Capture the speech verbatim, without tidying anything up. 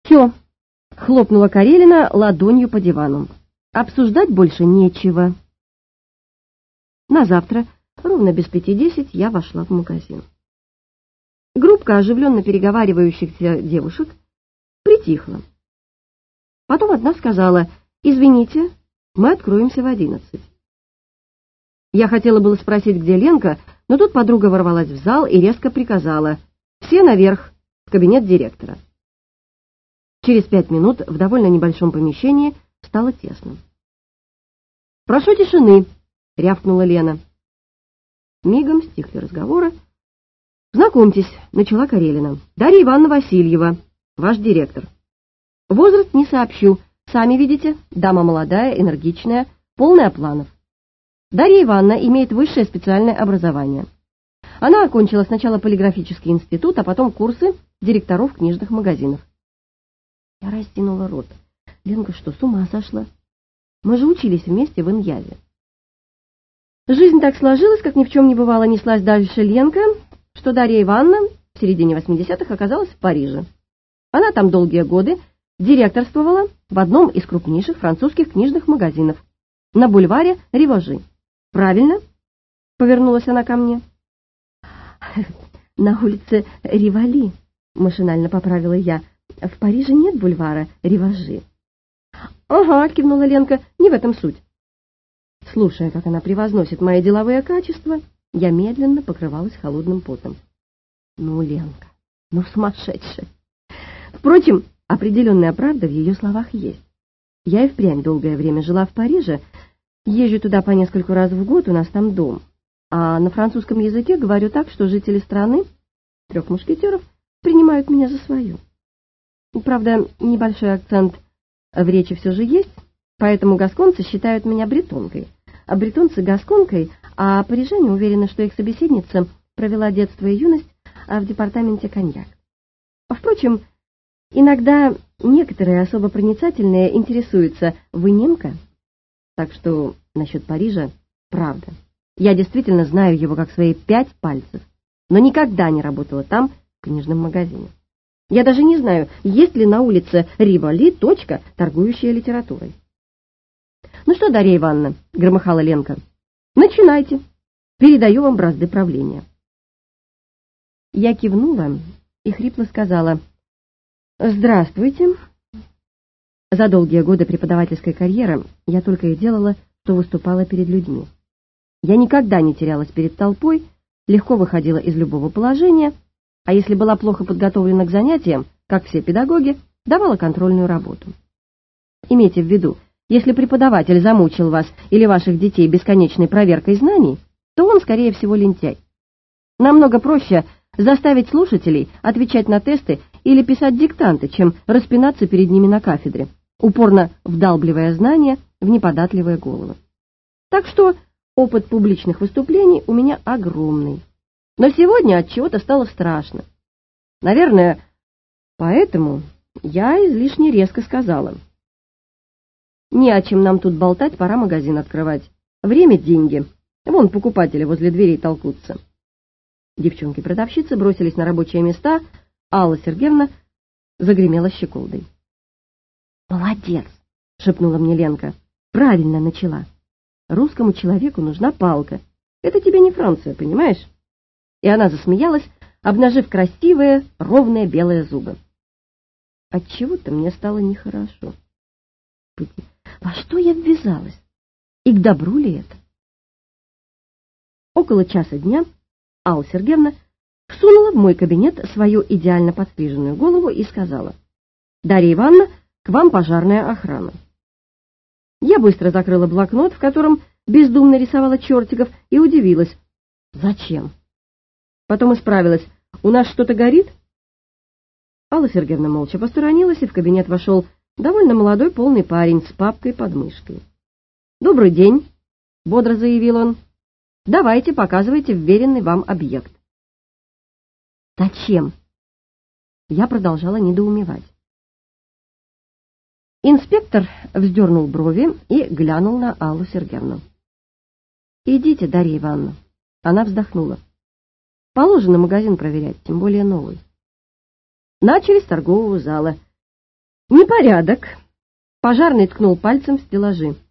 «Все», — хлопнула Карелина ладонью по дивану. «Обсуждать больше нечего». На завтра, ровно без пяти десять, я вошла в магазин. Группка оживленно переговаривающихся девушек притихла. Потом одна сказала: «Извините, мы откроемся в одиннадцать». Я хотела было спросить, где Ленка, но тут подруга ворвалась в зал и резко приказала: «Все наверх, в кабинет директора». Через пять минут в довольно небольшом помещении стало тесно. «Прошу тишины», — рявкнула Лена. Мигом стихли разговоры. «Знакомьтесь», — начала Карелина, — «Дарья Ивановна Васильева, ваш директор. Возраст не сообщу, сами видите, дама молодая, энергичная, полная планов. Дарья Ивановна имеет высшее специальное образование. Она окончила сначала полиграфический институт, а потом курсы директоров книжных магазинов». Я растянула рот. Ленка что, с ума сошла? Мы же учились вместе в Иньязе. Жизнь так сложилась, как ни в чем не бывало, неслась дальше Ленка, что Дарья Ивановна в середине восьмидесятых оказалась в Париже. Она там долгие годы директорствовала в одном из крупнейших французских книжных магазинов на бульваре Риважи. «Правильно?» — повернулась она ко мне. «На улице Ривали», — машинально поправила я. «В Париже нет бульвара Риважи». «Ага», — кивнула Ленка, — «не в этом суть». Слушая, как она превозносит мои деловые качества, я медленно покрывалась холодным потом. Ну, Ленка, ну сумасшедшая. Впрочем, определенная правда в ее словах есть. Я и впрямь долгое время жила в Париже, езжу туда по нескольку раз в год, у нас там дом. А на французском языке говорю так, что жители страны, трех мушкетеров, принимают меня за свою. Правда, небольшой акцент в речи все же есть, поэтому гасконцы считают меня бретонкой, а бретонцы — гасконкой, а парижане уверены, что их собеседница провела детство и юность в департаменте коньяк. Впрочем, иногда некоторые особо проницательные интересуются: «Вы немка?» Так что насчет Парижа правда. Я действительно знаю его как свои пять пальцев, но никогда не работала там, в книжном магазине. Я даже не знаю, есть ли на улице Ривали точка, торгующая литературой. «Ну что, Дарья Ивановна», — громыхала Ленка, — «начинайте. Передаю вам бразды правления». Я кивнула и хрипло сказала: «Здравствуйте». За долгие годы преподавательской карьеры я только и делала, что выступала перед людьми. Я никогда не терялась перед толпой, легко выходила из любого положения, а если была плохо подготовлена к занятиям, как все педагоги, давала контрольную работу. Имейте в виду, если преподаватель замучил вас или ваших детей бесконечной проверкой знаний, то он, скорее всего, лентяй. Намного проще заставить слушателей отвечать на тесты или писать диктанты, чем распинаться перед ними на кафедре, упорно вдалбливая знания в неподатливые головы. Так что опыт публичных выступлений у меня огромный. Но сегодня от чего-то стало страшно. Наверное, поэтому я излишне резко сказала: «Не о чем нам тут болтать, пора магазин открывать. Время — деньги. Вон покупатели возле дверей толкутся». Девчонки-продавщицы бросились на рабочие места, Алла Сергеевна загремела щеколдой. «Молодец!» — шепнула мне Ленка. «Правильно начала. Русскому человеку нужна палка. Это тебе не Франция, понимаешь?» И она засмеялась, обнажив красивые, ровные белые зубы. Отчего-то мне стало нехорошо. Во что я ввязалась? И к добру ли это? Около часа дня Алла Сергеевна всунула в мой кабинет свою идеально подстриженную голову и сказала: «Дарья Ивановна, к вам пожарная охрана». Я быстро закрыла блокнот, в котором бездумно рисовала чертиков, и удивилась: «Зачем?» Потом исправилась: «У нас что-то горит?» Алла Сергеевна молча посторонилась, и в кабинет вошел довольно молодой полный парень с папкой под мышкой. «Добрый день», — бодро заявил он. «Давайте, показывайте вверенный вам объект». «Зачем?» Я продолжала недоумевать. Инспектор вздернул брови и глянул на Аллу Сергеевну. «Идите, Дарья Ивановна». Она вздохнула. «Положено магазин проверять, тем более новый». Начали с торгового зала. Непорядок. Пожарный ткнул пальцем в стеллажи.